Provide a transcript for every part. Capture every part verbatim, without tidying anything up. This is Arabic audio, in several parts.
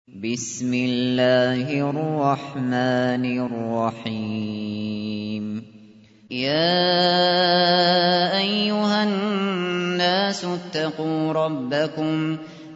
بسم الله الرحمن الرحيم يا أيها الناس اتقوا ربكم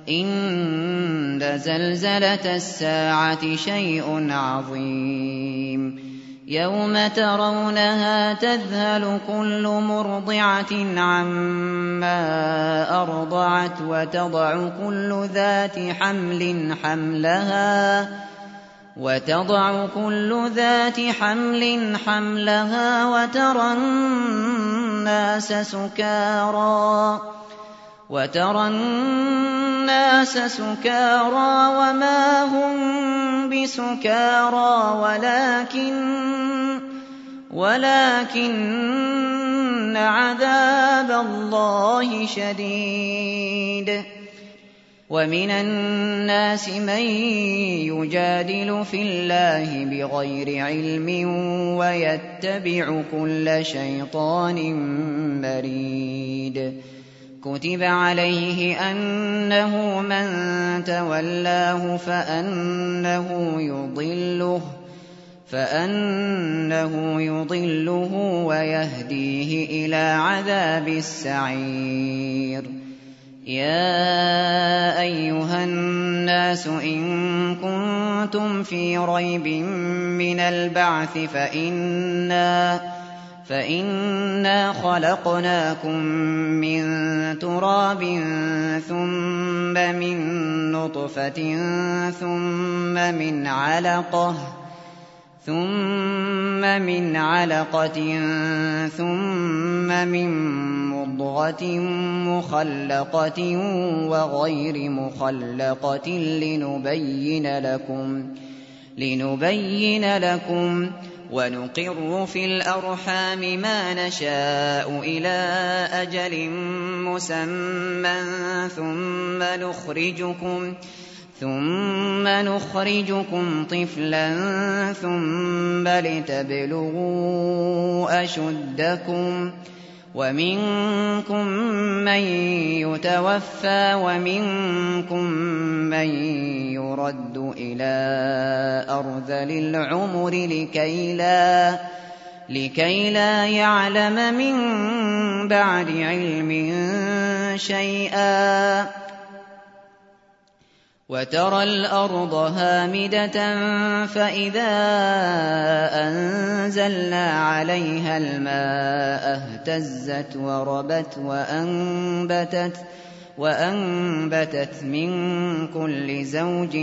إن زلزلة الساعة شيء عظيم يوم ترونها تذهل كل مرضعة عما أرضعت وتضع كل ذات حمل حملها وتضع كل ذات حمل حملها وترى الناس سكارى وترى الناس سكارى وما هم بسكارى ولكن ولكن عذاب الله شديد ومن الناس من يجادل في الله بغير علم ويتبع كل شيطان مريد كتب عليه أنه من تولاه فأنه يضله فأنه يضله ويهديه إلى عذاب السعير يا أيها الناس إن كنتم في ريب من البعث فإنا فإنا خلقناكم من تراب ثم من نطفة ثم من علقة ثم من علقة ثم من مضغة مخلقة وغير مخلقة لنبين لكم لنبين لكم ونقر في الأرحام ما نشاء إلى أجل مسمى ثم نخرجكم ثم نخرجكم طفلا ثم لتبلغوا أشدكم ومنكم من يتوفى ومنكم من يرد إلى أرذل العمر لكي لا, لكي لا يعلم من بعد علم شيئا وترى الأرض هامدة فإذا أنزلنا عليها الماء اهتزت وربت وأنبتت, وأنبتت من كل زوج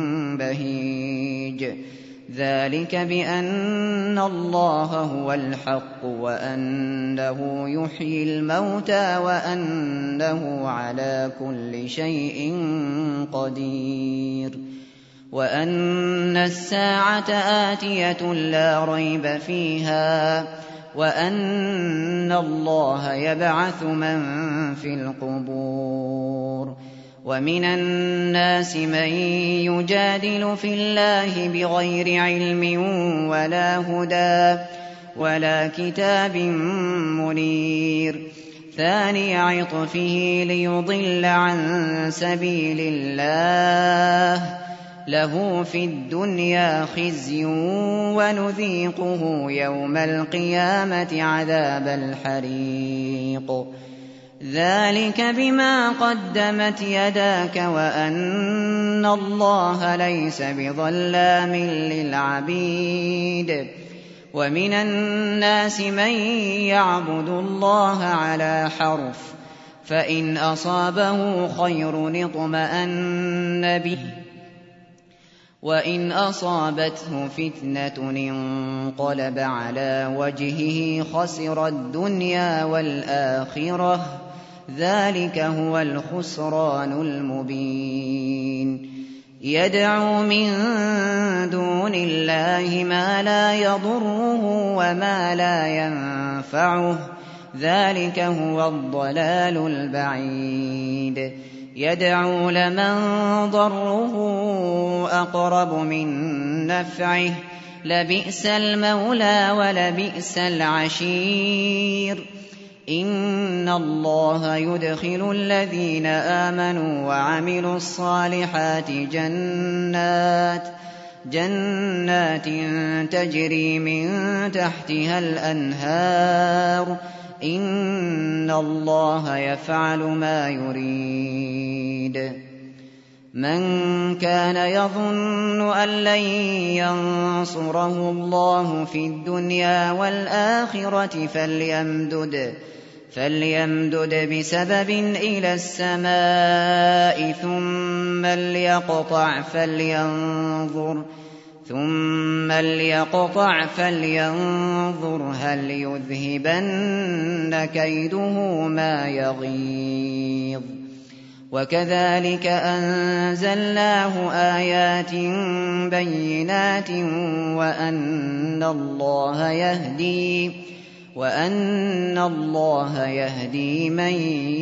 بهيج ذلك بأن الله هو الحق وأنه يحيي الموتى وأنه على كل شيء قدير وأن الساعة آتية لا ريب فيها وأن الله يبعث من في القبور ومن الناس من يجادل في الله بغير علم ولا هدى ولا كتاب منير ثاني عطفه ليضل عن سبيل الله له في الدنيا خزي ونذيقه يوم القيامة عذاب الحريق ذلك بما قدمت يداك وأن الله ليس بظلام للعبيد ومن الناس من يعبد الله على حرف فإن أصابه خير اطمأن به وإن أصابته فتنة انقلب على وجهه خسر الدنيا والآخرة ذلك هو الخسران المبين يدعو من دون الله ما لا يضره وما لا ينفعه ذلك هو الضلال البعيد يدعو لمن ضره أقرب من نفعه لبئس المولى ولبئس العشير إِنَّ اللَّهَ يُدْخِلُ الَّذِينَ آمَنُوا وَعَمِلُوا الصَّالِحَاتِ جَنَّاتٍ جَنَّاتٍ تَجْرِي مِن تَحْتِهَا الْأَنْهَارُ ۚ إِنَّ اللَّهَ يَفْعَلُ مَا يُرِيدُ مَن كَانَ يَظُنُّ أَن لَّن يَنصُرَهُ اللَّهُ فِي الدُّنْيَا وَالْآخِرَةِ فَلْيَمْدُدْ فَلْيَمْدُدْ بِسَبَبٍ إِلَى السَّمَاءِ ثُمَّ لْيَقْطَعْ فَلْيَنظُرْ ثُمَّ لْيَقْطَعْ فَلْيَنظُرْ هَلْ يُذْهِبَنَّ كَيْدُهُ مَا يَغِيظُ وَكَذَٰلِكَ أَنزَلْنَاهُ آيَاتٍ بَيِّنَاتٍ وَأَنَّ اللَّهَ يَهْدِي وَأَنَّ اللَّهَ يَهْدِي مَن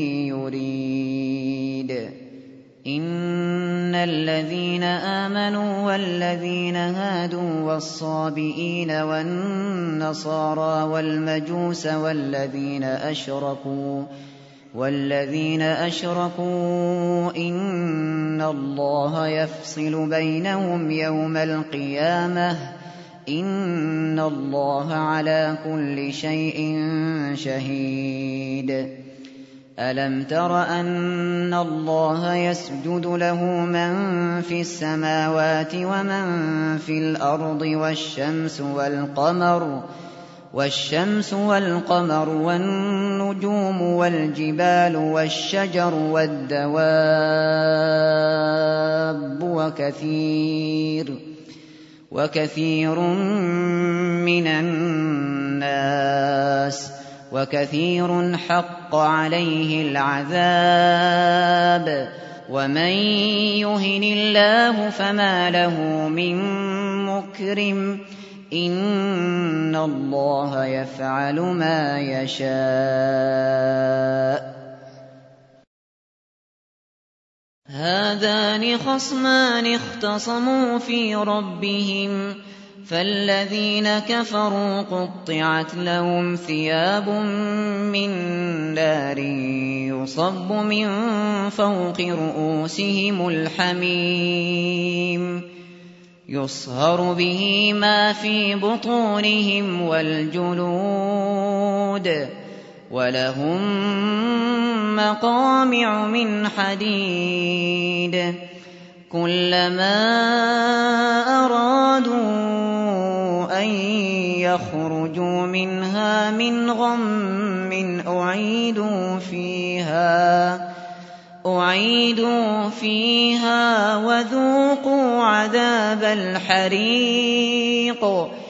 يُرِيدُ إِنَّ الَّذِينَ آمَنُوا وَالَّذِينَ هَادُوا وَالصَّابِئِينَ وَالنَّصَارَىٰ وَالْمَجُوسَ وَالَّذِينَ أَشْرَكُوا وَالَّذِينَ أَشْرَكُوا إِنَّ اللَّهَ يَفْصِلُ بَيْنَهُمْ يَوْمَ الْقِيَامَةِ ۚ إِنَّ اللَّهَ عَلَىٰ كُلِّ شَيْءٍ شَهِيدٌ أَلَمْ تَرَ أَنَّ اللَّهَ يَسْجُدُ لَهُ مَن فِي السَّمَاوَاتِ وَمَن فِي الْأَرْضِ وَالشَّمْسُ وَالْقَمَرُ وَالشَّمْسُ وَالْقَمَرُ وَالنُّجُومُ وَالْجِبَالُ وَالشَّجَرُ وَالدَّوَابُّ وَكَثِيرٌ وَكَثِيرٌ مِّنَ النَّاسِ وَكَثِيرٌ حَقَّ عَلَيْهِ الْعَذَابُ وَمَن يُهِنِ اللَّهُ فَمَا لَهُ مِن مُّكْرِمٍ إِنَّ اللَّهَ يَفْعَلُ مَا يَشَاءُ هَٰذَانِ خَصْمَانِ اخْتَصَمُوا فِي رَبِّهِمْ فَالَّذِينَ كَفَرُوا قُطِّعَتْ لَهُمْ ثِيَابٌ مِّن نَّارٍ يُصَبُّ مِن فَوْقِ رُءُوسِهِمُ الْحَمِيمُ يُصْهَرُ بِهِ مَا فِي بُطُونِهِمْ وَالْجُلُودُ وَلَهُم مَّقَامِعُ مِنْ حَدِيدٍ كُلَّمَا أَرَادُوا أَن يَخْرُجُوا مِنْهَا مِنْ غَمٍّ أُعِيدُوا فِيهَا أُعِيدُوا فِيهَا وَذُوقُوا عَذَابَ الْحَرِيقِ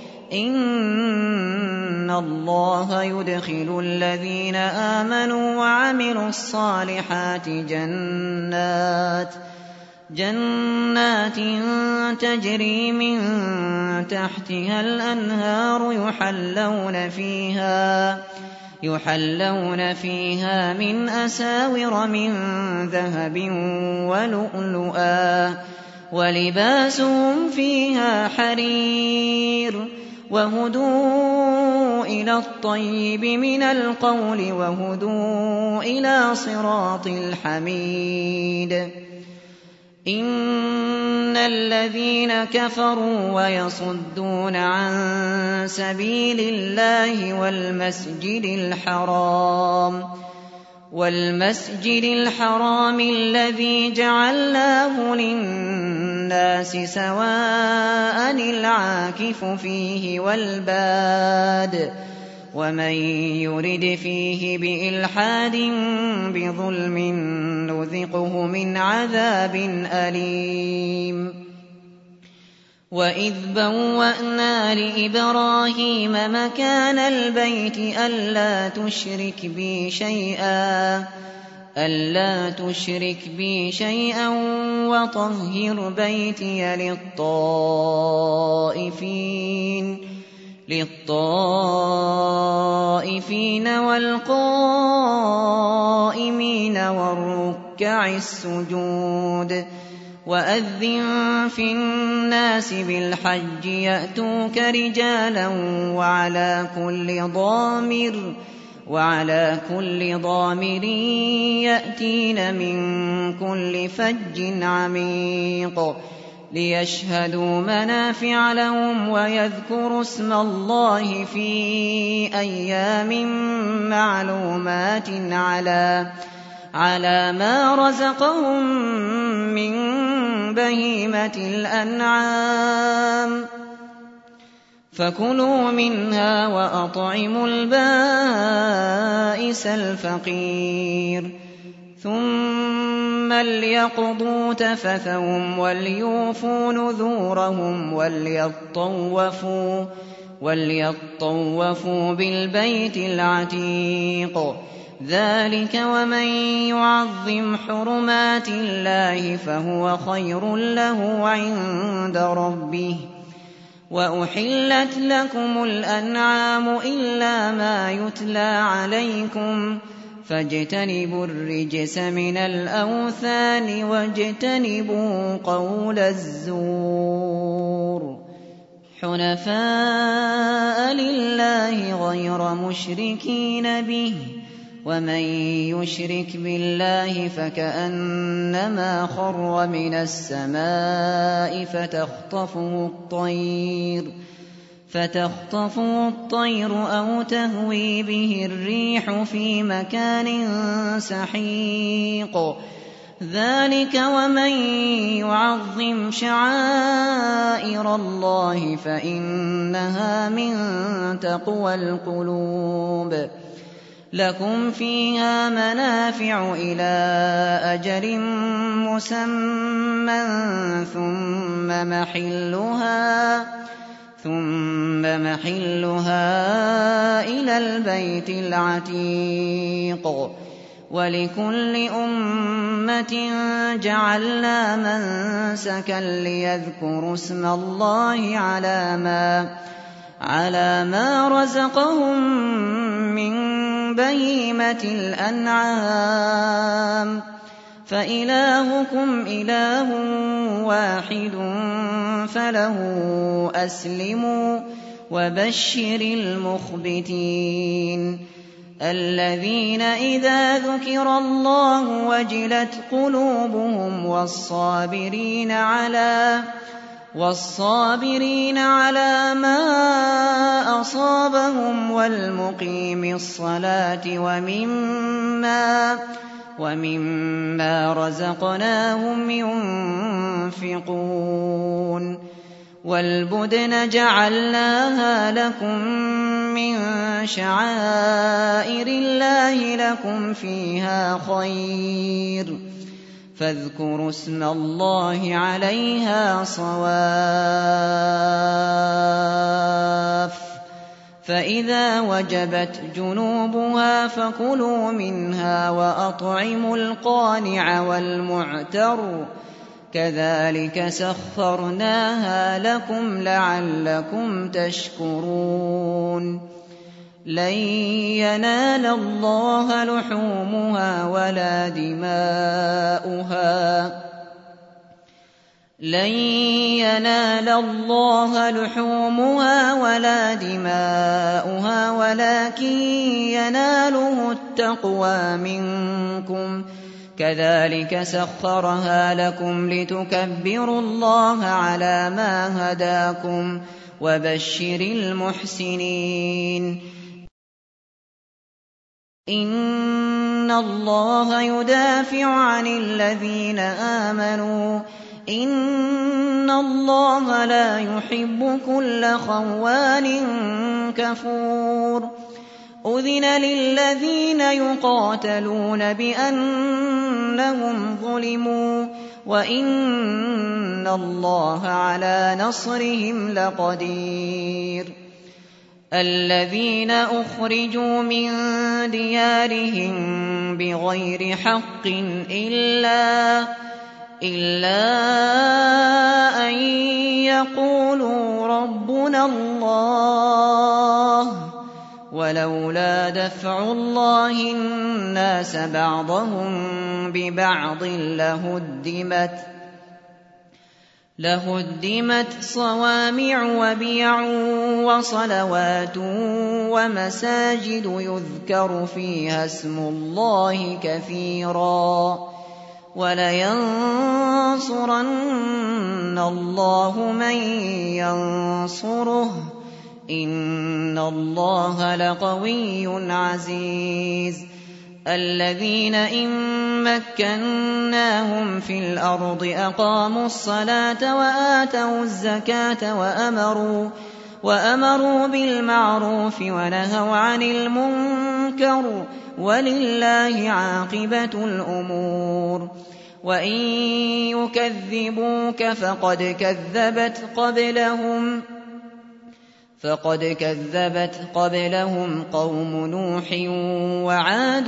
إِنَّ اللَّهَ يُدْخِلُ الَّذِينَ آمَنُوا وَعَمِلُوا الصَّالِحَاتِ جَنَّاتٍ جَنَّاتٍ تَجْرِي مِن تَحْتِهَا الْأَنْهَارُ يُحَلَّوْنَ فِيهَا يُحَلَّوْنَ فِيهَا مِنْ أَسَاوِرَ مِن ذَهَبٍ وَلُؤْلُؤًا وَلِبَاسُهُمْ فِيهَا حَرِيرٌ وَهُدُوا إِلَى الطَّيِّبِ مِنَ الْقَوْلِ وَهُدُوا إِلَىٰ صِرَاطِ الْحَمِيدِ إِنَّ الَّذِينَ كَفَرُوا وَيَصُدُّونَ عَن سَبِيلِ اللَّهِ وَالْمَسْجِدِ الْحَرَامِ وَالْمَسْجِدِ الْحَرَامِ الَّذِي جَعَلْنَاهُ لِلنَّاسِ سَوَاءً الْعَاكِفُ فِيهِ وَالْبَادِ وَمَن يُرِدْ فِيهِ بِإِلْحَادٍ بِظُلْمٍ نُّذِقْهُ مِنْ عَذَابٍ أَلِيمٍ وَإِذْ بَوَّأْنَا لِإِبْرَاهِيمَ مَكَانَ الْبَيْتِ أَلَّا تُشْرِكْ بِي شَيْئًا أَلَّا تُشْرِكْ بِي شَيْئًا وَطَهِّرْ بَيْتِيَ لِلطَّائِفِينَ لِلطَّائِفِينَ وَالْقَائِمِينَ وَالرُّكَّعِ السُّجُودِ وَأَذِّن فِي النَّاسِ بِالْحَجِّ يَأْتُوكَ رِجَالًا وَعَلَىٰ كُلِّ ضَامِرٍ وعلى كل ضامر يأتين من كل فج عميق ليشهدوا منافع لهم ويذكروا اسم الله في أيام معلومات على على ما رزقهم من بهيمة الأنعام فكلوا منها وأطعموا البائس الفقير ثم ليقضوا تفثهم وليوفوا نذورهم وليطوفوا, وليطوفوا بالبيت العتيق ذلك ومن يعظم حرمات الله فهو خير له عند ربه وأحلت لكم الأنعام إلا ما يتلى عليكم فاجتنبوا الرجس من الأوثان واجتنبوا قول الزور حنفاء لله غير مشركين به ومن يشرك بالله فكأنما خر من السماء فتخطفه الطير فتخطفه الطير أو تهوي به الريح في مكان سحيق ذلك ومن يعظم شعائر الله فإنها من تقوى القلوب لكم فيها منافع إلى أجل مسمى ثم محلها ثم محلها إلى البيت العتيق ولكل أمة جعلنا منسكا ليذكروا اسم الله على ما على ما رزقهم من بهيمة الأنعام فإلهكم إله واحد فله أسلموا وبشر المخبتين الذين إذا ذكر الله وجلت قلوبهم والصابرين على والصابرين على ما أصابهم والمقيم الصلاة ومما ومما رزقناهم ينفقون والبدن جعلناها لكم من شعائر الله لكم فيها خير فاذكروا اسم الله عليها صواف فإذا وجبت جنوبها فكلوا منها وأطعموا القانع والمعتر كذلك سخرناها لكم لعلكم تشكرون لن ينال الله لحومها ولا دماؤها لن ينال الله لحومها ولا دماؤها ولكن يناله التقوى منكم كذلك سخرها لكم لتكبروا الله على ما هداكم وبشر المحسنين إن الله يدافع عن الذين آمنوا إن الله لا يحب كل خوان كفور أذن للذين يقاتلون بأنهم ظلموا وإن الله على نصرهم لقدير الذين أخرجوا من ديارهم بغير حق إلا إلا أن يقولوا ربنا الله ولولا دفع الله الناس بعضهم ببعض لهدمت لهدمت صوامع وبيع وصلوات ومساجد يذكر فيها اسم الله كثيرا ولينصرن الله من ينصره إن الله لقوي عزيز الذين إن مكناهم في الأرض أقاموا الصلاة وآتوا الزكاة وأمروا, وأمروا بالمعروف ونهوا عن المنكر ولله عاقبة الأمور وإن يكذبوك فقد كذبت قبلهم فقد كذبت قبلهم قوم نوح وعاد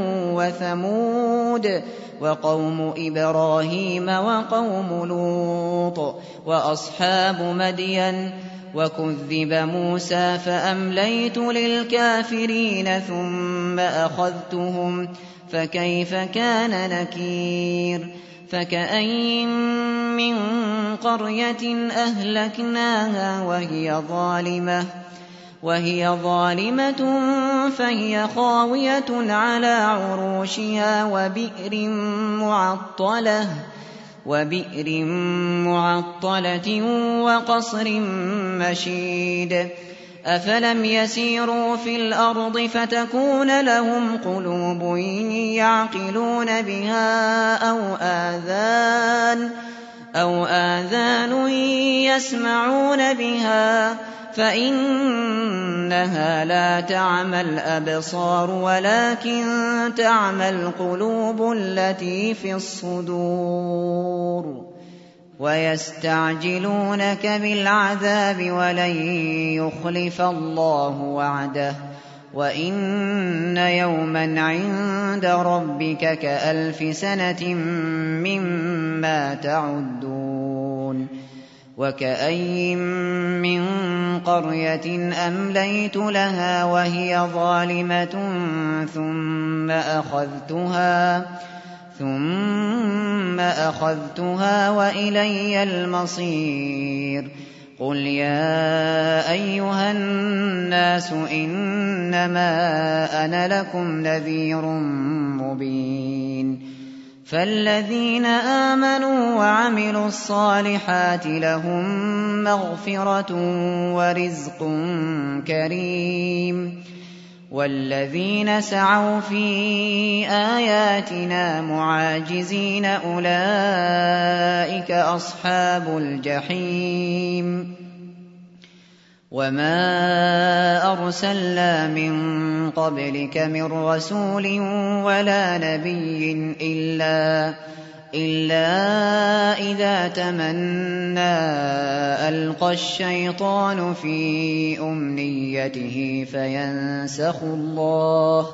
وثمود وقوم إبراهيم وقوم لوط وأصحاب مدين وكذب موسى فأمليت للكافرين ثم أخذتهم فكيف كان نكير فكأين من قرية أهلكناها وهي ظالمة وهي ظالمة فهي خاوية على عروشها وبئر معطلة وبئر معطلة وقصر مشيد أفلم يسيروا في الأرض فتكون لهم قلوب يعقلون بها أو آذان أو آذان يسمعون بها فإنها لا تعمى الأبصار ولكن تعمى القلوب التي في الصدور ويستعجلونك بالعذاب ولن يخلف الله وعده وإن يوما عند ربك كألف سنة مما تعدون وكأين من قرية أمليت لها وهي ظالمة ثم أخذتها ثم أخذتها وإلي المصير قل يا أيها الناس إنما أنا لكم نذير مبين فالذين آمنوا وعملوا الصالحات لهم مغفرة ورزق كريم والذين سعوا في آياتنا معاجزين أولئك أصحاب الجحيم وما أرسلنا من قبلك من رسول ولا نبي إلا إلا إذا تمنى ألقى الشيطان في أمنيته فينسخ الله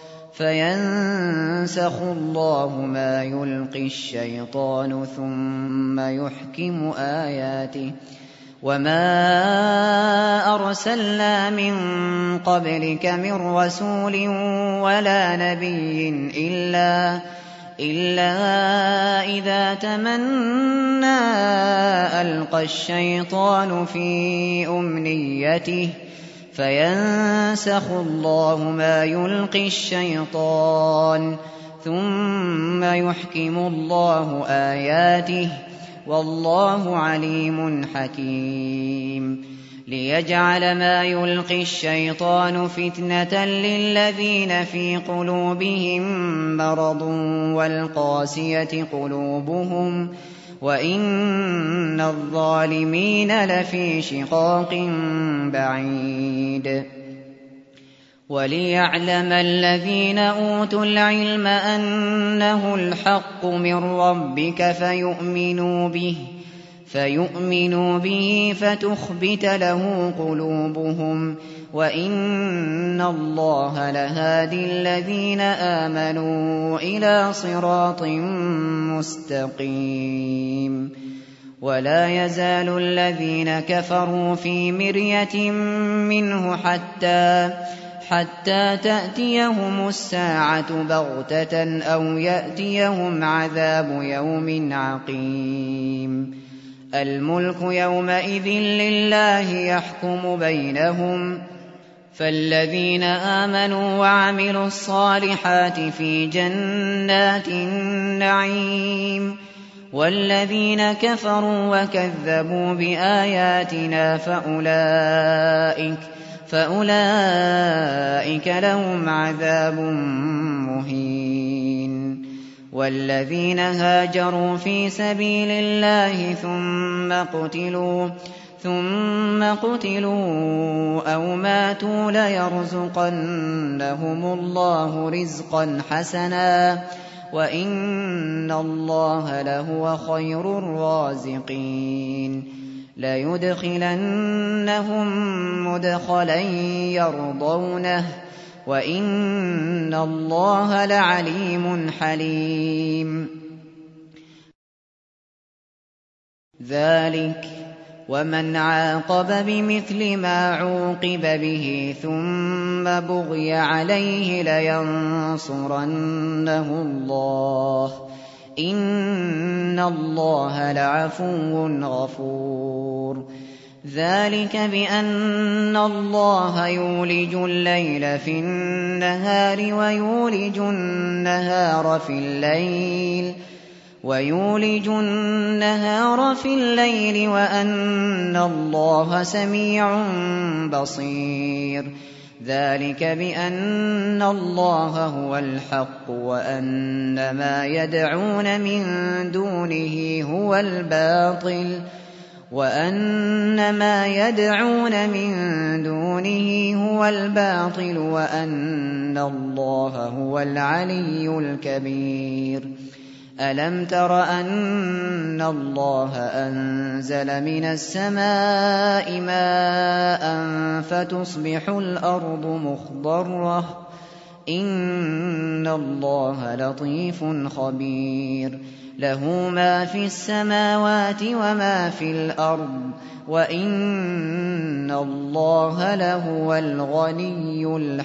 فينسخ الله ما يلقي الشيطان ثم يحكم آياته وما أرسلنا من قبلك من رسول ولا نبي إلا إلا إذا تمنى ألقى الشيطان في أمنيته فينسخ الله ما يلقي الشيطان ثم يحكم الله آياته والله عليم حكيم ليجعل ما يلقي الشيطان فتنة للذين في قلوبهم مرض والقاسية قلوبهم وإن الظالمين لفي شقاق بعيد وليعلم الذين أوتوا العلم أنه الحق من ربك فيؤمنوا به فيؤمنوا به فتخبت له قلوبهم وإن الله لهادي الذين آمنوا إلى صراط مستقيم ولا يزال الذين كفروا في مرية منه حتى حتى تأتيهم الساعة بغتة أو يأتيهم عذاب يوم عقيم الملك يومئذ لله يحكم بينهم فالذين آمنوا وعملوا الصالحات في جنات النعيم والذين كفروا وكذبوا بآياتنا فأولئك فأولئك لهم عذاب مهين والذين هاجروا في سبيل الله ثم قتلوا ثم قتلوا أو ماتوا ليرزقنهم الله رزقا حسنا وإن الله لهو خير الرازقين ليدخلنهم مدخلا يرضونه وإن الله لعليم حليم ذلك ومن عاقب بمثل ما عوقب به ثم بغي عليه لينصرنه الله إن الله لعفو غفور ذلك بأن الله يولج الليل في النهار ويولج النهار في الليل ويولج النهار في الليل وأن الله سميع بصير ذلك بأن الله هو الحق وأن ما يدعون من دونه هو الباطل وأن ما يدعون من دونه هو الباطل وأن الله هو العلي الكبير ألم تر أن الله أنزل من السماء ماء فتصبح الأرض مخضرة إن الله لطيف خبير له ما في السماوات وما في الأرض وإن الله لهو الغني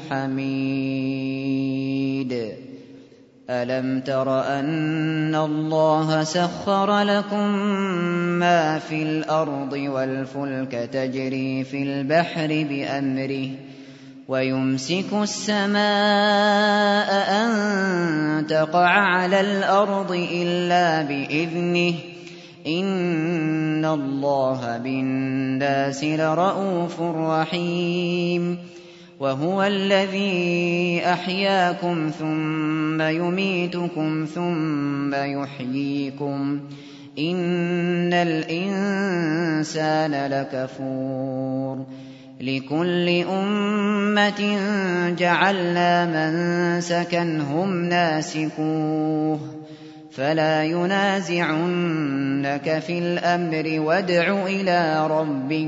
الحميد ألم تر أن الله سخر لكم ما في الأرض والفلك تجري في البحر بأمره ويمسك السماء أن تقع على الأرض إلا بإذنه إن الله بالناس لرءوف رحيم وهو الذي أحياكم ثم يميتكم ثم يحييكم إن الإنسان لكفور لكل أمة جعلنا منسكا هم ناسكوه فلا ينازعنك في الأمر وادع إلى ربك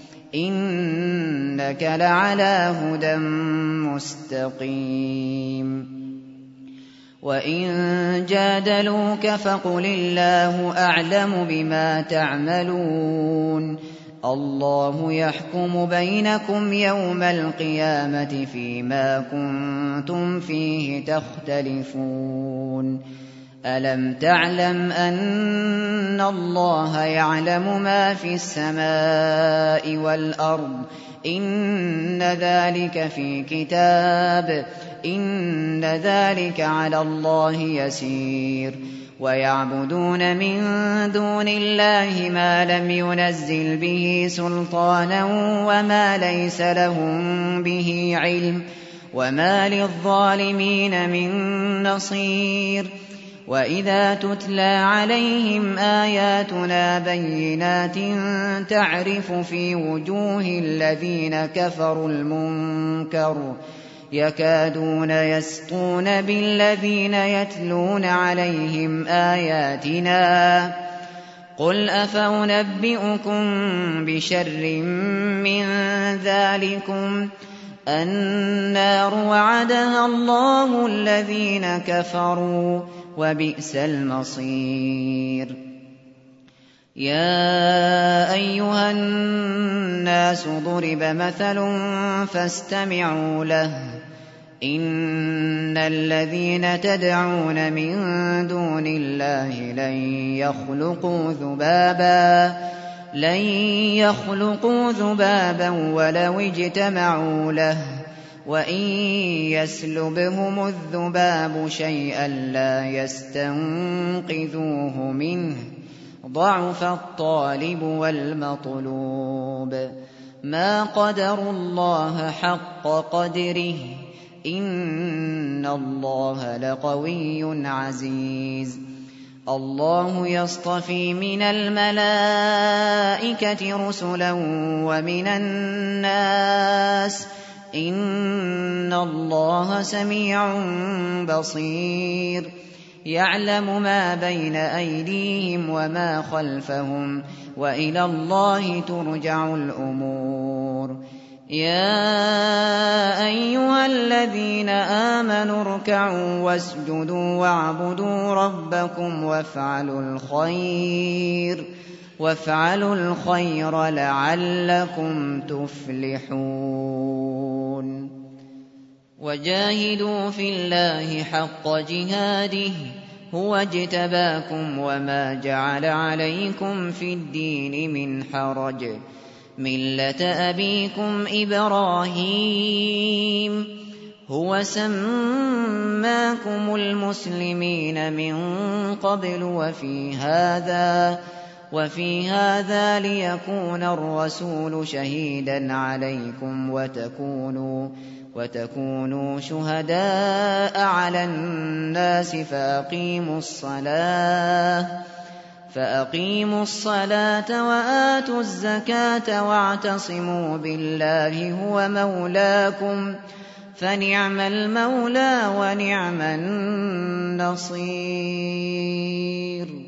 إنك لعلى هدى مستقيم وإن جادلوك فقل الله أعلم بما تعملون الله يحكم بينكم يوم القيامة فيما كنتم فيه تختلفون ألم تعلم أن الله يعلم ما في السماء والأرض إن ذلك في كتاب إن ذلك على الله يسير ويعبدون من دون الله ما لم ينزل به سلطانا وما ليس لهم به علم وما للظالمين من نصير وإذا تتلى عليهم آياتنا بينات تعرف في وجوه الذين كفروا المنكر يكادون يسطون بالذين يتلون عليهم آياتنا قل أفأنبئكم بشر من ذلكم النار وعدها الله الذين كفروا وبئس المصير يا أيها الناس ضرب مثل فاستمعوا له إن الذين تدعون من دون الله لن يخلقوا ذبابا لن يخلقوا ذبابا ولو اجتمعوا له وإن يسلبهم الذباب شيئا لا يستنقذوه منه ضعف الطالب والمطلوب ما قدروا الله حق قدره إن الله لقوي عزيز الله يصطفي من الملائكة رسلا ومن الناس إن الله سميع بصير يعلم ما بين أيديهم وما خلفهم وإلى الله ترجع الأمور يا أيها الذين آمنوا اركعوا واسجدوا واعبدوا ربكم وافعلوا الخير وافعلوا الخير لعلكم تفلحون وجاهدوا في الله حق جهاده هو اجتباكم وما جعل عليكم في الدين من حرج ملة أبيكم إبراهيم هو سماكم المسلمين من قبل وفي هذا وفي هذا ليكون الرسول شهيدا عليكم وتكونوا وتكونوا شهداء على الناس فأقيموا الصلاة فأقيموا الصلاة وآتوا الزكاة واعتصموا بالله هو مولاكم فنعم المولى ونعم النصير